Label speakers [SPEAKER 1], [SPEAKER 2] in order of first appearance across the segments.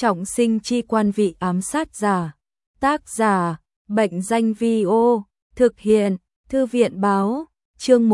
[SPEAKER 1] Trọng sinh chi quan vị ám sát giả. Tác giả, Bệnh danh Vi-ô, thực hiện, Thư viện báo, chương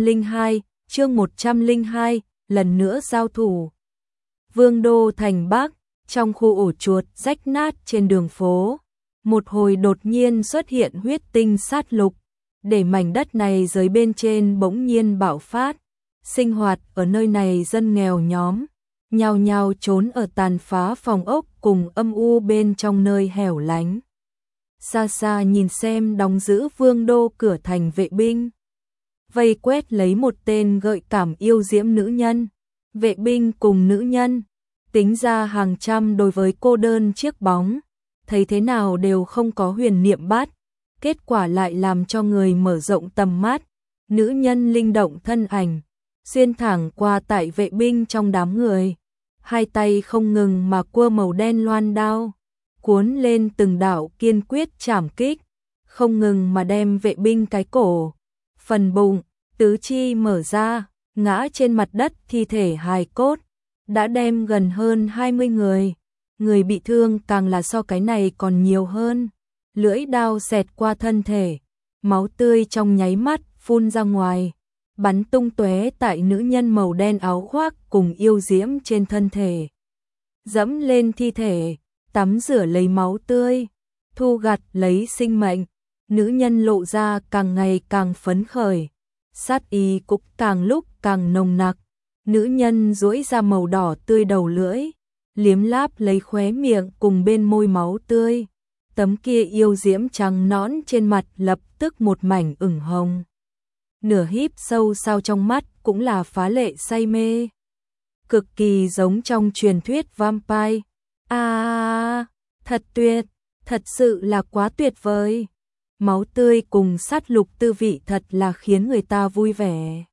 [SPEAKER 1] 102, lần nữa giao thủ. Vương đô thành Bắc, trong khu ổ chuột rách nát trên đường phố, một hồi đột nhiên xuất hiện huyết tinh sát lục, để mảnh đất này dưới bên trên bỗng nhiên bạo phát. Sinh hoạt ở nơi này dân nghèo nhóm, nhao nhao trốn ở tàn phá phòng ốc cùng âm u bên trong nơi hẻo lánh. Xa xa nhìn xem đóng giữ vương đô cửa thành vệ binh, vây quét lấy một tên gợi cảm yêu diễm nữ nhân. Vệ binh cùng nữ nhân, tính ra hàng trăm đối với cô đơn chiếc bóng, thấy thế nào đều không có huyền niệm bắt, kết quả lại làm cho người mở rộng tầm mắt. Nữ nhân linh động thân ảnh, xuyên thẳng qua tại vệ binh trong đám người, hai tay không ngừng mà cua màu đen loan đao, cuốn lên từng đạo kiên quyết chảm kích, không ngừng mà đem vệ binh cái cổ, phần bụng, tứ chi mở ra, ngã trên mặt đất thi thể hài cốt, đã đem gần hơn 20 người. Người bị thương càng là so cái này còn nhiều hơn. Lưỡi đao xẹt qua thân thể, máu tươi trong nháy mắt phun ra ngoài, bắn tung tóe tại nữ nhân màu đen áo khoác cùng yêu diễm trên thân thể. Dẫm lên thi thể, tắm rửa lấy máu tươi, thu gặt lấy sinh mệnh, nữ nhân lộ ra càng ngày càng phấn khởi, sát ý cũng càng lúc càng nồng nặc. Nữ nhân duỗi ra màu đỏ tươi đầu lưỡi, liếm láp lấy khóe miệng cùng bên môi máu tươi. Tấm kia yêu diễm trắng nõn trên mặt lập tức một mảnh ửng hồng. Nửa híp sâu sau trong mắt cũng là phá lệ say mê. Cực kỳ giống trong truyền thuyết vampire. Thật tuyệt, thật sự là quá tuyệt vời. Máu tươi cùng sát lục tư vị thật là khiến người ta vui vẻ.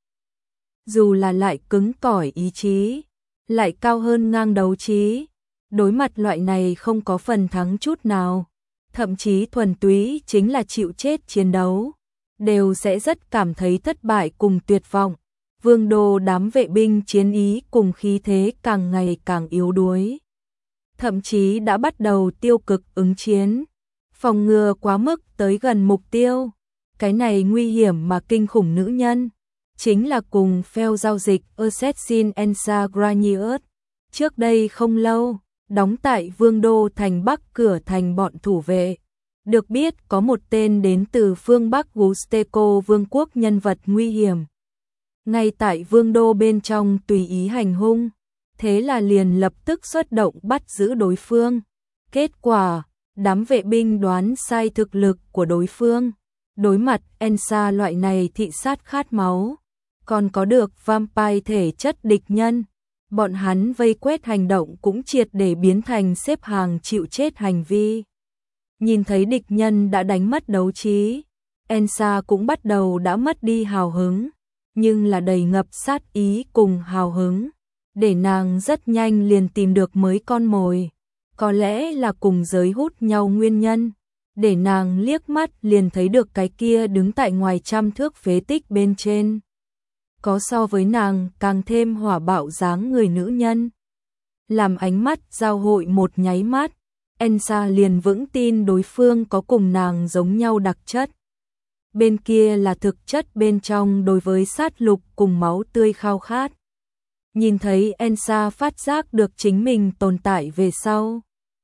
[SPEAKER 1] Dù là lại cứng cỏi ý chí, lại cao hơn ngang đấu trí, đối mặt loại này không có phần thắng chút nào, thậm chí thuần túy chính là chịu chết chiến đấu, đều sẽ rất cảm thấy thất bại cùng tuyệt vọng. Vương đô đám vệ binh chiến ý cùng khí thế càng ngày càng yếu đuối, thậm chí đã bắt đầu tiêu cực ứng chiến, phòng ngừa quá mức tới gần mục tiêu. Cái này nguy hiểm mà kinh khủng nữ nhân, chính là cùng Phèo giao dịch Assassin Elsa Granius. Trước đây không lâu, đóng tại Vương đô thành Bắc cửa thành bọn thủ vệ, được biết có một tên đến từ phương Bắc Gusteco vương quốc nhân vật nguy hiểm, ngay tại Vương đô bên trong tùy ý hành hung, thế là liền lập tức xuất động bắt giữ đối phương. Kết quả, đám vệ binh đoán sai thực lực của đối phương, đối mặt Elsa loại này thị sát khát máu, còn có được vampire thể chất địch nhân, bọn hắn vây quét hành động cũng triệt để biến thành xếp hàng chịu chết hành vi. Nhìn thấy địch nhân đã đánh mất đấu trí, Elsa cũng bắt đầu đã mất đi hào hứng, nhưng là đầy ngập sát ý cùng hào hứng, để nàng rất nhanh liền tìm được mới con mồi. Có lẽ là cùng giới hút nhau nguyên nhân, để nàng liếc mắt liền thấy được cái kia đứng tại ngoài trăm thước phế tích bên trên, có so với nàng càng thêm hỏa bạo dáng người nữ nhân. Làm ánh mắt giao hội một nháy mắt, Elsa liền vững tin đối phương có cùng nàng giống nhau đặc chất. Bên kia là thực chất bên trong đối với sát lục cùng máu tươi khao khát. Nhìn thấy Elsa phát giác được chính mình tồn tại về sau,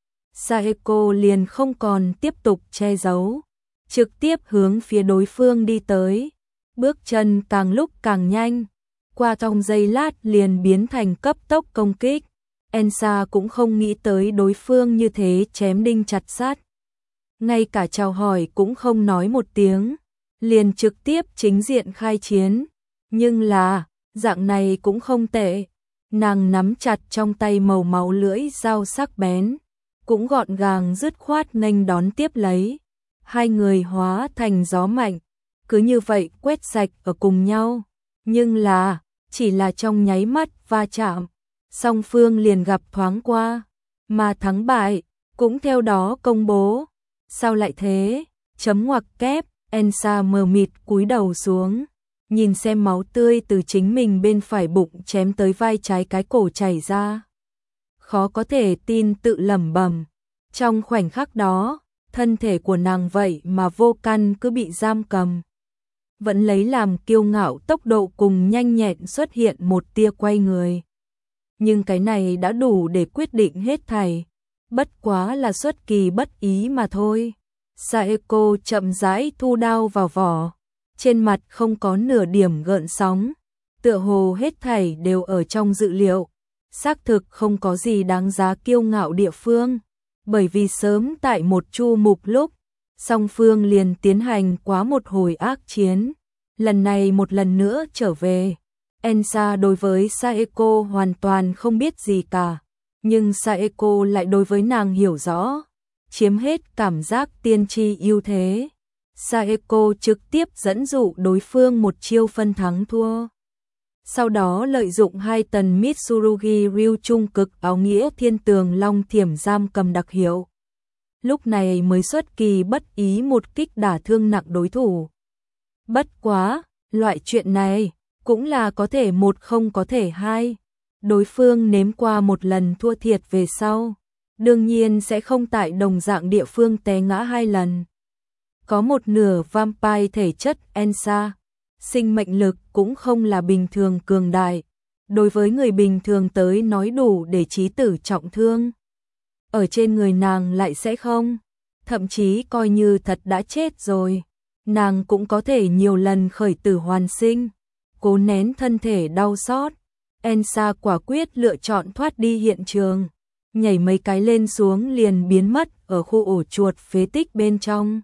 [SPEAKER 1] Saeko liền không còn tiếp tục che giấu, trực tiếp hướng phía đối phương đi tới. Bước chân càng lúc càng nhanh, qua trong giây lát liền biến thành cấp tốc công kích. Elsa cũng không nghĩ tới đối phương như thế chém đinh chặt sắt, ngay cả chào hỏi cũng không nói một tiếng, liền trực tiếp chính diện khai chiến. Nhưng là, dạng này cũng không tệ, nàng nắm chặt trong tay màu máu lưỡi dao sắc bén, cũng gọn gàng dứt khoát nghênh đón tiếp lấy. Hai người hóa thành gió mạnh, cứ như vậy quét sạch ở cùng nhau. Nhưng là, chỉ là trong nháy mắt va chạm, song phương liền gặp thoáng qua, mà thắng bại cũng theo đó công bố. Sao lại thế? Chấm ngoặc kép. Elsa mờ mịt cúi đầu xuống, nhìn xem máu tươi từ chính mình bên phải bụng chém tới vai trái cái cổ chảy ra. khó có thể tin tự lẩm bẩm. Trong khoảnh khắc đó, thân thể của nàng vậy mà vô căn cứ bị giam cầm. Vẫn lấy làm kiêu ngạo tốc độ cùng nhanh nhẹn xuất hiện một tia quay người. Nhưng cái này đã đủ để quyết định hết thảy. Bất quá là xuất kỳ bất ý mà thôi. Saeko chậm rãi thu đao vào vỏ. Trên mặt không có nửa điểm gợn sóng. Tựa hồ hết thảy đều ở trong dự liệu. Xác thực không có gì đáng giá kiêu ngạo địa phương. Bởi vì sớm tại một chu mục lúc, song phương liền tiến hành quá một hồi ác chiến. Lần này một lần nữa trở về. Ensa đối với Saeko hoàn toàn không biết gì cả. Nhưng Saeko lại đối với nàng hiểu rõ. Chiếm hết cảm giác tiên tri ưu thế. Saeko trực tiếp dẫn dụ đối phương một chiêu phân thắng thua. Sau đó lợi dụng 2 tần Mitsurugi Ryu trung cực áo nghĩa thiên tường long thiểm giam cầm đặc hiệu. Lúc này mới xuất kỳ bất ý một kích đả thương nặng đối thủ. Bất quá, loại chuyện này cũng là có thể một không có thể hai. Đối phương nếm qua một lần thua thiệt về sau, đương nhiên sẽ không tại đồng dạng địa phương té ngã 2 lần. Có một nửa vampire thể chất Ensa, sinh mệnh lực cũng không là bình thường cường đại. Đối với người bình thường tới nói đủ để chí tử trọng thương. Ở trên người nàng lại sẽ không. Thậm chí coi như thật đã chết rồi, nàng cũng có thể nhiều lần khởi tử hoàn sinh. Cố nén thân thể đau xót, Ensa quả quyết lựa chọn thoát đi hiện trường. Nhảy mấy cái lên xuống liền biến mất ở khu ổ chuột phế tích bên trong.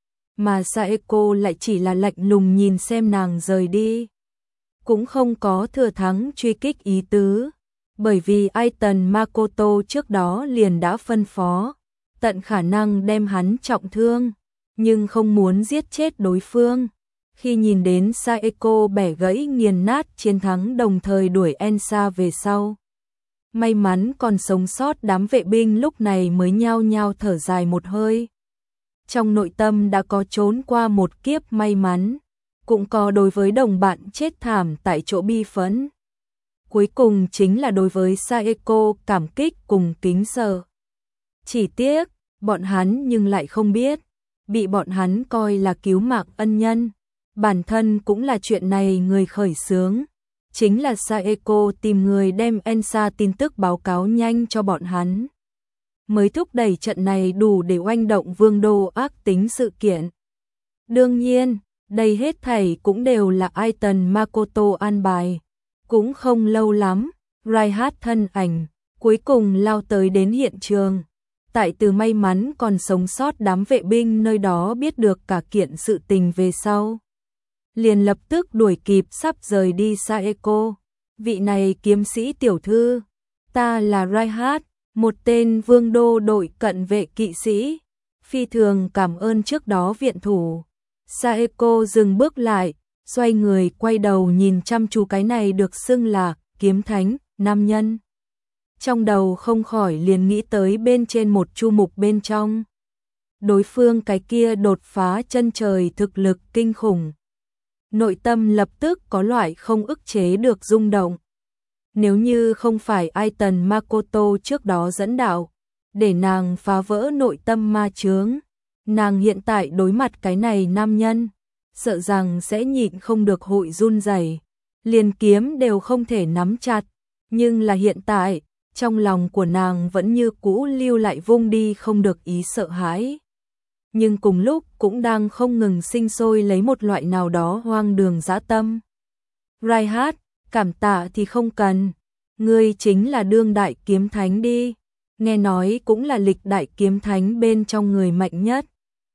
[SPEAKER 1] Mà Saeko lại chỉ là lạnh lùng nhìn xem nàng rời đi. Cũng không có thừa thắng truy kích ý tứ. Bởi vì Aiton Makoto trước đó liền đã phân phó, tận khả năng đem hắn trọng thương, nhưng không muốn giết chết đối phương. Khi nhìn đến Saeko bẻ gãy nghiền nát chiến thắng đồng thời đuổi Ensa về sau. May mắn còn sống sót đám vệ binh lúc này mới nhao nhao thở dài một hơi. Trong nội tâm đã có trốn qua một kiếp may mắn, cũng có đối với đồng bạn chết thảm tại chỗ bi phẫn. Cuối cùng chính là đối với Saeko cảm kích cùng kính sợ. Chỉ tiếc, bọn hắn nhưng lại không biết, bị bọn hắn coi là cứu mạng ân nhân. Bản thân cũng là chuyện này người khởi xướng. Chính là Saeko tìm người đem Ensa tin tức báo cáo nhanh cho bọn hắn. Mới thúc đẩy trận này đủ để oanh động vương đô ác tính sự kiện. Đương nhiên, đây hết thảy cũng đều là Aiton Makoto an bài. Cũng không lâu lắm, Raihat thân ảnh, cuối cùng lao tới đến hiện trường. Tại từ may mắn còn sống sót đám vệ binh nơi đó biết được cả kiện sự tình về sau. Liền lập tức đuổi kịp sắp rời đi Saeko. Vị này kiếm sĩ tiểu thư, ta là Raihat, một tên vương đô đội cận vệ kỵ sĩ. Phi thường cảm ơn trước đó viện thủ. Saeko dừng bước lại, xoay người quay đầu nhìn chăm chú cái này được xưng là kiếm thánh, nam nhân. Trong đầu không khỏi liền nghĩ tới bên trên một chu mục bên trong. Đối phương cái kia đột phá chân trời thực lực kinh khủng. Nội tâm lập tức có loại không ức chế được rung động. Nếu như không phải Aiton Makoto trước đó dẫn đạo, để nàng phá vỡ nội tâm ma chướng, nàng hiện tại đối mặt cái này nam nhân, sợ rằng sẽ nhịn không được hội run rẩy, liền kiếm đều không thể nắm chặt. Nhưng là hiện tại, trong lòng của nàng vẫn như cũ lưu lại vung đi không được ý sợ hãi. Nhưng cùng lúc cũng đang không ngừng sinh sôi lấy một loại nào đó hoang đường dã tâm. Raihat, cảm tạ thì không cần, ngươi chính là đương đại kiếm thánh đi, nghe nói cũng là lịch đại kiếm thánh bên trong người mạnh nhất.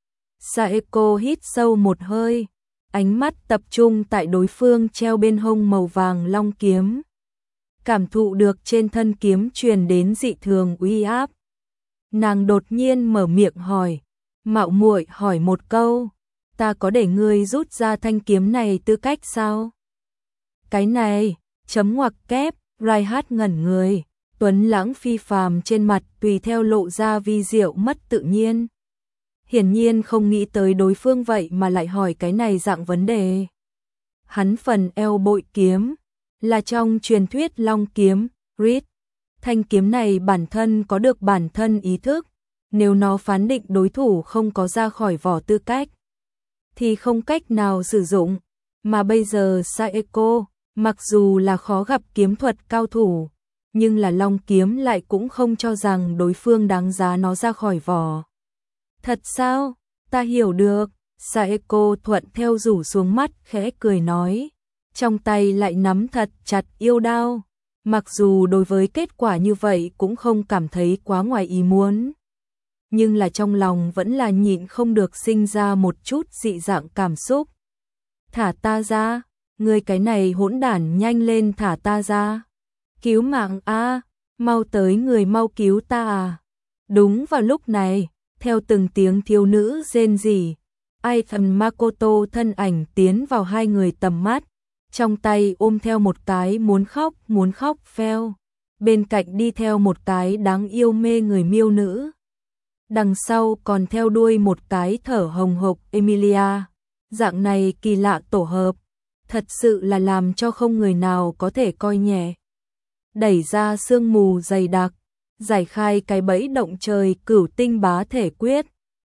[SPEAKER 1] Saeko hít sâu một hơi, ánh mắt tập trung tại đối phương treo bên hông màu vàng long kiếm. Cảm thụ được trên thân kiếm truyền đến dị thường uy áp. Nàng đột nhiên mở miệng hỏi, mạo muội hỏi một câu, ta có để ngươi rút ra thanh kiếm này tư cách sao? Cái này, chấm ngoặc kép, Raihat ngẩn người, tuấn lãng phi phàm trên mặt tùy theo lộ ra vi diệu mất tự nhiên. Hiển nhiên không nghĩ tới đối phương vậy mà lại hỏi cái này dạng vấn đề. Hắn phần eo bội kiếm, là trong truyền thuyết long kiếm, Reed. Thanh kiếm này bản thân có được bản thân ý thức, nếu nó phán định đối thủ không có ra khỏi vỏ tư cách, thì không cách nào sử dụng. Mà bây giờ Saeko, mặc dù là khó gặp kiếm thuật cao thủ, nhưng là long kiếm lại cũng không cho rằng đối phương đáng giá nó ra khỏi vỏ. Thật sao? Ta hiểu được. Saeko thuận theo rủ xuống mắt khẽ cười nói, trong tay lại nắm thật chặt yêu đao. Mặc dù đối với kết quả như vậy cũng không cảm thấy quá ngoài ý muốn, nhưng là trong lòng vẫn là nhịn không được sinh ra một chút dị dạng cảm xúc. Thả ta ra, ngươi cái này hỗn đản, nhanh lên thả ta ra. Cứu mạng a, mau tới người, mau cứu ta à. Đúng vào lúc này, theo từng tiếng thiếu nữ rên rỉ, Ai thần Makoto thân ảnh tiến vào hai người tầm mắt, trong tay ôm theo một cái muốn khóc pheo, bên cạnh đi theo một cái đáng yêu mê người miêu nữ. Đằng sau còn theo đuôi một cái thở hồng hộc Emilia. Dạng này kỳ lạ tổ hợp, thật sự là làm cho không người nào có thể coi nhẹ. Đẩy ra sương mù dày đặc, giải khai cái bẫy động trời Cửu Tinh Bá Thể Quyết.